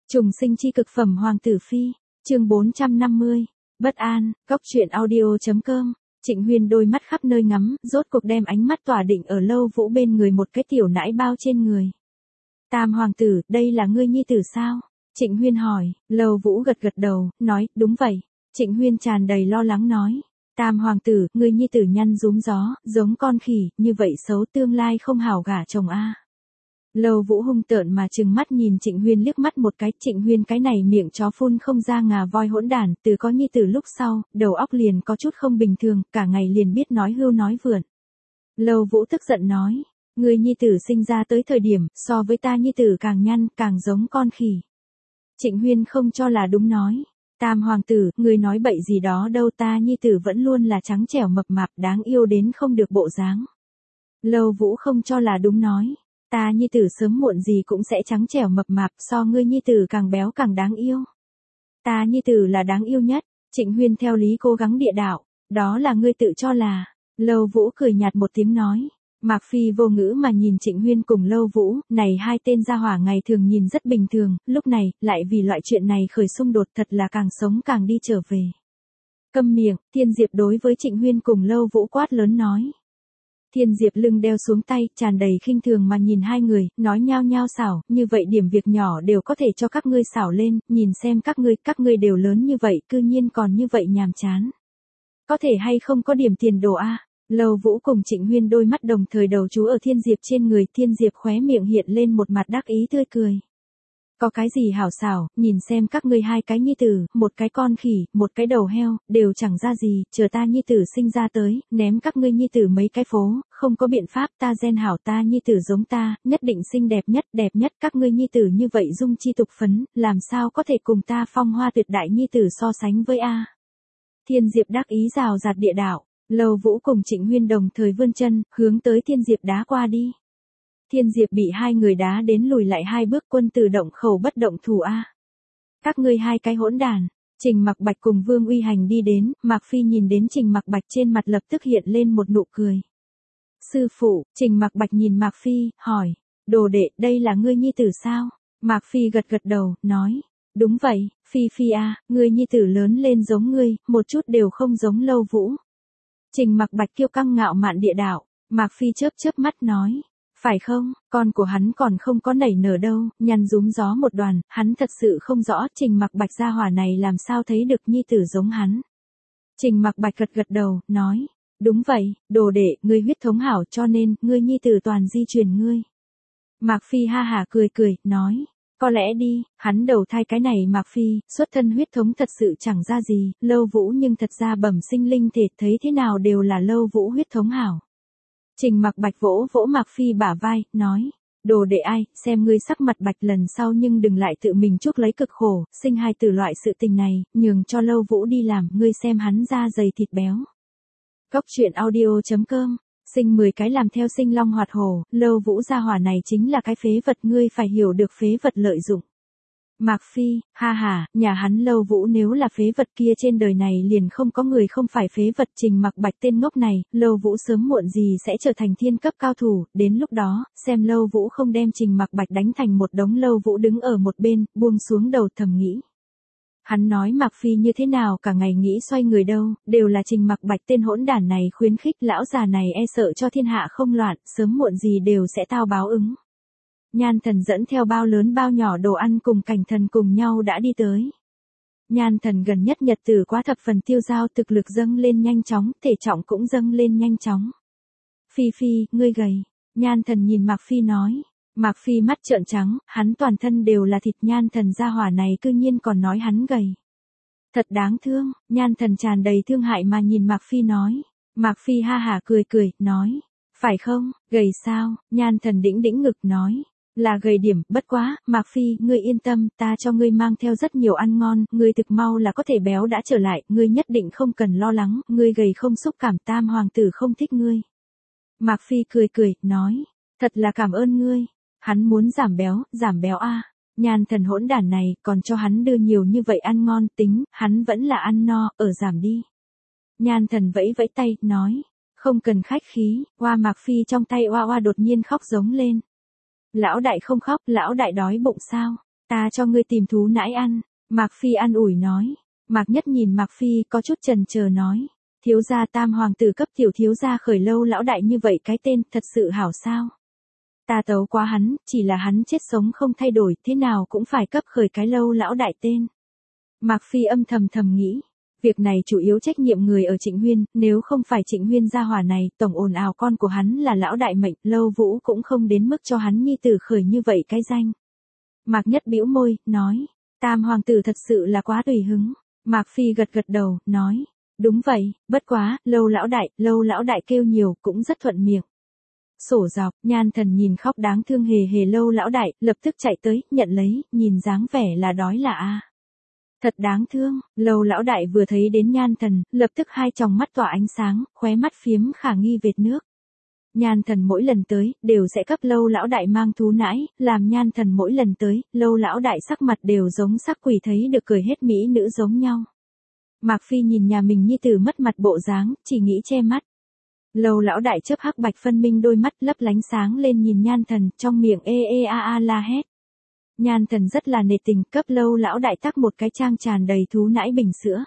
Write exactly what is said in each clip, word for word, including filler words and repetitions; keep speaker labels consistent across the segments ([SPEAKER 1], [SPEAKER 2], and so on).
[SPEAKER 1] Trùng sinh chi cực phẩm Hoàng tử phi, chương bốn trăm năm mươi, bất an, góc truyện audio.com. Trịnh Huyên đôi mắt khắp nơi ngắm, rốt cuộc đem ánh mắt tỏa định ở Lâu Vũ bên người một cái tiểu nãi bao trên người. Tam hoàng tử, đây là ngươi nhi tử sao? Trịnh Huyên hỏi. Lâu Vũ gật gật đầu, nói, đúng vậy. Trịnh Huyên tràn đầy lo lắng nói. Tam hoàng tử, ngươi nhi tử nhăn rúm gió, giống con khỉ, như vậy xấu tương lai không hảo gả chồng a. Lâu Vũ hung tợn mà trừng mắt nhìn Trịnh Huyên liếc mắt một cái, Trịnh Huyên cái này miệng chó phun không ra ngà voi hỗn đản, từ có nhi tử lúc sau, đầu óc liền có chút không bình thường, cả ngày liền biết nói hưu nói vượn. Lâu Vũ tức giận nói, người nhi tử sinh ra tới thời điểm, so với ta nhi tử càng nhăn, càng giống con khỉ. Trịnh Huyên không cho là đúng nói, Tam hoàng tử, người nói bậy gì đó đâu, ta nhi tử vẫn luôn là trắng trẻo mập mạp, đáng yêu đến không được bộ dáng. Lâu Vũ không cho là đúng nói. Ta nhi tử sớm muộn gì cũng sẽ trắng trẻo mập mạp, so ngươi nhi tử càng béo càng đáng yêu. Ta nhi tử là đáng yêu nhất. Trịnh Huyên theo lý cố gắng địa đạo, đó là ngươi tự cho là. Lâu Vũ cười nhạt một tiếng nói. Mạc Phi vô ngữ mà nhìn Trịnh Huyên cùng Lâu Vũ, này hai tên gia hỏa ngày thường nhìn rất bình thường, lúc này, lại vì loại chuyện này khởi xung đột, thật là càng sống càng đi trở về. Câm miệng, Thiên Diệp đối với Trịnh Huyên cùng Lâu Vũ quát lớn nói. Thiên Diệp lưng đeo xuống tay, tràn đầy khinh thường mà nhìn hai người, nói nhao nhao xảo, như vậy điểm việc nhỏ đều có thể cho các ngươi xảo lên, nhìn xem các ngươi, các ngươi đều lớn như vậy, cư nhiên còn như vậy nhàm chán. Có thể hay không có điểm tiền đồ a? Lâu Vũ cùng Trịnh Huyên đôi mắt đồng thời đầu chú ở Thiên Diệp trên người, Thiên Diệp khóe miệng hiện lên một mặt đắc ý tươi cười. Có cái gì hảo xảo, nhìn xem các ngươi hai cái nhi tử, một cái con khỉ, một cái đầu heo, đều chẳng ra gì, chờ ta nhi tử sinh ra tới, ném các ngươi nhi tử mấy cái phố, không có biện pháp, ta gen hảo ta nhi tử giống ta, nhất định xinh đẹp nhất, đẹp nhất, các ngươi nhi tử như vậy dung chi tục phấn, làm sao có thể cùng ta phong hoa tuyệt đại nhi tử so sánh với a? Thiên Diệp đắc ý rào rạt địa đạo, Lâu Vũ cùng Trịnh Huyên đồng thời vươn chân, hướng tới Thiên Diệp đá qua đi. Thiên Diệp bị hai người đá đến lùi lại hai bước, quân tử động khẩu bất động thủ a. Các ngươi hai cái hỗn đàn. Trình Mặc Bạch cùng Vương Uy Hành đi đến, Mạc Phi nhìn đến Trình Mặc Bạch trên mặt lập tức hiện lên một nụ cười. Sư phụ, Trình Mặc Bạch nhìn Mạc Phi, hỏi, đồ đệ, đây là ngươi nhi tử sao? Mạc Phi gật gật đầu, nói, đúng vậy, Phi Phi a, ngươi nhi tử lớn lên giống ngươi, một chút đều không giống Lâu Vũ. Trình Mặc Bạch kiêu căng ngạo mạn địa đạo, Mạc Phi chớp chớp mắt nói. Phải không, con của hắn còn không có nảy nở đâu, nhăn rúm gió một đoàn, hắn thật sự không rõ Trình Mặc Bạch gia hỏa này làm sao thấy được nhi tử giống hắn. Trình Mặc Bạch gật gật đầu, nói, đúng vậy, đồ đệ, ngươi huyết thống hảo cho nên, ngươi nhi tử toàn di truyền ngươi. Mạc Phi ha hả cười cười, nói, có lẽ đi, hắn đầu thai cái này Mạc Phi, xuất thân huyết thống thật sự chẳng ra gì, Lâu Vũ nhưng thật ra bẩm sinh linh thể, thấy thế nào đều là Lâu Vũ huyết thống hảo. Trình Mặc Bạch vỗ vỗ Mạc Phi bả vai, nói, đồ đệ ai, xem ngươi sắc mặt bạch lần sau nhưng đừng lại tự mình chuốc lấy cực khổ, sinh hai từ loại sự tình này, nhường cho Lâu Vũ đi làm, ngươi xem hắn da dày thịt béo. Góc truyện audio.com, sinh mười cái làm theo sinh long hoạt hổ, Lâu Vũ gia hỏa này chính là cái phế vật, ngươi phải hiểu được phế vật lợi dụng. Mạc Phi, ha ha, nhà hắn Lâu Vũ nếu là phế vật kia trên đời này liền không có người không phải phế vật. Trình Mặc Bạch tên ngốc này, Lâu Vũ sớm muộn gì sẽ trở thành thiên cấp cao thủ, đến lúc đó, xem Lâu Vũ không đem Trình Mặc Bạch đánh thành một đống. Lâu Vũ đứng ở một bên, buông xuống đầu thầm nghĩ. Hắn nói Mạc Phi như thế nào cả ngày nghĩ xoay người đâu, đều là Trình Mặc Bạch tên hỗn đản này khuyến khích lão già này e sợ cho thiên hạ không loạn, sớm muộn gì đều sẽ tao báo ứng. Nhan Thần dẫn theo bao lớn bao nhỏ đồ ăn cùng Cảnh Thần cùng nhau đã đi tới. Nhan Thần gần nhất nhật tử quá thập phần tiêu dao, thực lực dâng lên nhanh chóng, thể trọng cũng dâng lên nhanh chóng. Phi Phi, ngươi gầy. Nhan Thần nhìn Mạc Phi nói. Mạc Phi mắt trợn trắng, hắn toàn thân đều là thịt, Nhan Thần gia hỏa này cư nhiên còn nói hắn gầy. Thật đáng thương, Nhan Thần tràn đầy thương hại mà nhìn Mạc Phi nói. Mạc Phi ha hả cười cười, nói. Phải không, gầy sao? Nhan Thần đĩnh đĩnh ngực nói. Là gầy điểm, bất quá, Mạc Phi, ngươi yên tâm, ta cho ngươi mang theo rất nhiều ăn ngon, ngươi thực mau là có thể béo đã trở lại, ngươi nhất định không cần lo lắng, ngươi gầy không xúc cảm, Tam hoàng tử không thích ngươi. Mạc Phi cười cười, nói, thật là cảm ơn ngươi, hắn muốn giảm béo, giảm béo a. Nhan Thần hỗn đản này, còn cho hắn đưa nhiều như vậy ăn ngon, tính, hắn vẫn là ăn no, ở giảm đi. Nhan Thần vẫy vẫy tay, nói, không cần khách khí, oa Mạc Phi trong tay oa oa đột nhiên khóc giống lên. Lão đại không khóc, lão đại đói bụng sao? Ta cho ngươi tìm thú nãi ăn. Mạc Phi an ủi nói. Mạc Nhất nhìn Mạc Phi có chút chần chờ nói. Thiếu gia tam hoàng tử cấp tiểu thiếu gia khởi Lâu lão đại như vậy cái tên thật sự hảo sao. Ta tấu quá hắn, chỉ là hắn chết sống không thay đổi, thế nào cũng phải cấp khởi cái Lâu lão đại tên. Mạc Phi âm thầm thầm nghĩ. Việc này chủ yếu trách nhiệm người ở Trịnh Huyên, nếu không phải Trịnh Huyên gia hỏa này, tổng ồn ào con của hắn là lão đại mệnh, Lâu Vũ cũng không đến mức cho hắn nhi tử khởi như vậy cái danh. Mạc Nhất bĩu môi, nói, tam hoàng tử thật sự là quá tùy hứng. Mạc Phi gật gật đầu, nói, đúng vậy, bất quá, Lâu lão đại, Lâu lão đại kêu nhiều, cũng rất thuận miệng. Sổ dọc, Nhan Thần nhìn khóc đáng thương hề hề Lâu lão đại, lập tức chạy tới, nhận lấy, nhìn dáng vẻ là đói là a. Thật đáng thương, Lâu lão đại vừa thấy đến Nhan Thần, lập tức hai tròng mắt tỏa ánh sáng, khóe mắt phiếm khả nghi vệt nước. Nhan Thần mỗi lần tới, đều sẽ cấp Lâu lão đại mang thú nãi, làm Nhan Thần mỗi lần tới, Lâu lão đại sắc mặt đều giống sắc quỷ thấy được cười hết mỹ nữ giống nhau. Mạc Phi nhìn nhà mình nhi tử mất mặt bộ dáng, chỉ nghĩ che mắt. Lâu lão đại chớp hắc bạch phân minh đôi mắt lấp lánh sáng lên nhìn Nhan Thần, trong miệng ê ê a a la hét. Nhan Thần rất là nề tình, cấp Lâu lão đại tắc một cái trang tràn đầy thú nãi bình sữa.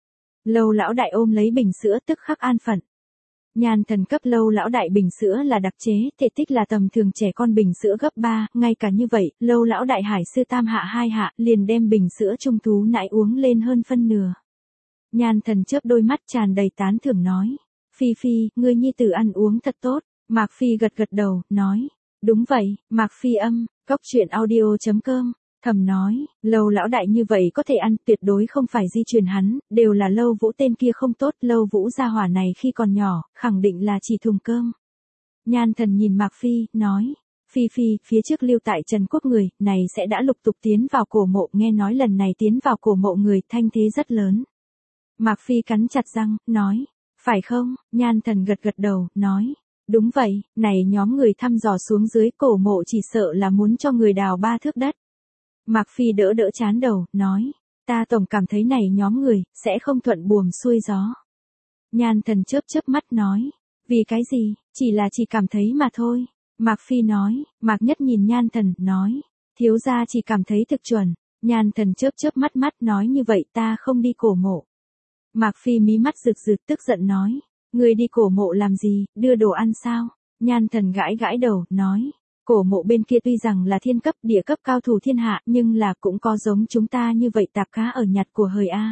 [SPEAKER 1] Lâu lão đại ôm lấy bình sữa tức khắc an phận. Nhan Thần cấp Lâu lão đại bình sữa là đặc chế, thể tích là tầm thường trẻ con bình sữa gấp ba, ngay cả như vậy, Lâu lão đại hải sư tam hạ hai hạ, liền đem bình sữa trung thú nãi uống lên hơn phân nửa. Nhan Thần chớp đôi mắt tràn đầy tán thưởng nói, Phi Phi, ngươi nhi tử ăn uống thật tốt. Mạc Phi gật gật đầu, nói, đúng vậy, Mạc Phi âm, cóc truyện audio chấm com. Thầm nói, Lâu lão đại như vậy có thể ăn, tuyệt đối không phải di truyền hắn, đều là Lâu Vũ tên kia không tốt, Lâu Vũ gia hỏa này khi còn nhỏ, khẳng định là chỉ thùng cơm. Nhan Thần nhìn Mạc Phi, nói, Phi Phi, phía trước lưu tại Trần Quốc người, này sẽ đã lục tục tiến vào cổ mộ, nghe nói lần này tiến vào cổ mộ người, thanh thế rất lớn. Mạc Phi cắn chặt răng, nói, phải không? Nhan Thần gật gật đầu, nói, đúng vậy, này nhóm người thăm dò xuống dưới cổ mộ chỉ sợ là muốn cho người đào ba thước đất. Mạc Phi đỡ đỡ chán đầu, nói, ta tổng cảm thấy này nhóm người, sẽ không thuận buồm xuôi gió. Nhan Thần chớp chớp mắt nói, vì cái gì, chỉ là chỉ cảm thấy mà thôi. Mạc Phi nói, Mạc Nhất nhìn Nhan Thần, nói, thiếu gia chỉ cảm thấy thực chuẩn. Nhan Thần chớp chớp mắt mắt nói như vậy ta không đi cổ mộ. Mạc Phi mí mắt rực rực tức giận nói, ngươi đi cổ mộ làm gì, đưa đồ ăn sao? Nhan Thần gãi gãi đầu, nói, cổ mộ bên kia tuy rằng là thiên cấp địa cấp cao thủ thiên hạ nhưng là cũng có giống chúng ta như vậy tạp cá ở nhặt của hời a.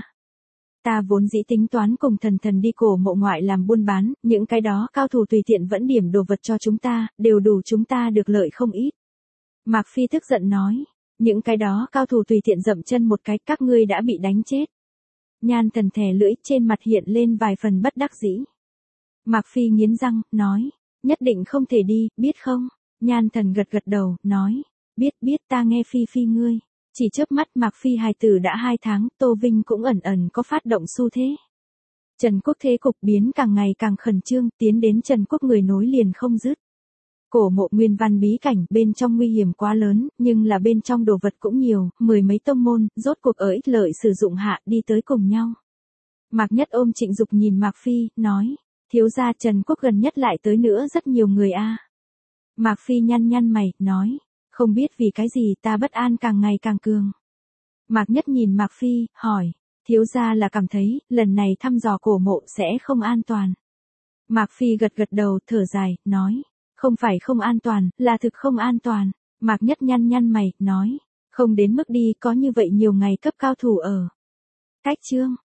[SPEAKER 1] Ta vốn dĩ tính toán cùng thần thần đi cổ mộ ngoại làm buôn bán, những cái đó cao thủ tùy tiện vẫn điểm đồ vật cho chúng ta, đều đủ chúng ta được lợi không ít. Mạc Phi tức giận nói, những cái đó cao thủ tùy tiện dậm chân một cái các ngươi đã bị đánh chết. Nhan Thần thè lưỡi trên mặt hiện lên vài phần bất đắc dĩ. Mạc Phi nghiến răng, nói, nhất định không thể đi, biết không? Nhan Thần gật gật đầu, nói, biết biết ta nghe Phi Phi ngươi. Chỉ chớp mắt Mạc Phi hài tử đã hai tháng, Tô Vinh cũng ẩn ẩn có phát động xu thế. Trần Quốc thế cục biến càng ngày càng khẩn trương, tiến đến Trần Quốc người nối liền không dứt. Cổ mộ nguyên văn bí cảnh, bên trong nguy hiểm quá lớn, nhưng là bên trong đồ vật cũng nhiều, mười mấy tông môn, rốt cuộc ở ích lợi sử dụng hạ, đi tới cùng nhau. Mạc Nhất ôm Trịnh Dục nhìn Mạc Phi, nói, thiếu gia Trần Quốc gần nhất lại tới nữa rất nhiều người a. Mạc Phi nhăn nhăn mày, nói, không biết vì cái gì ta bất an càng ngày càng cường. Mạc Nhất nhìn Mạc Phi, hỏi, thiếu gia là cảm thấy, lần này thăm dò cổ mộ sẽ không an toàn. Mạc Phi gật gật đầu, thở dài, nói, không phải không an toàn, là thực không an toàn. Mạc Nhất nhăn nhăn mày, nói, không đến mức đi có như vậy nhiều ngày cấp cao thủ ở. Cách chương.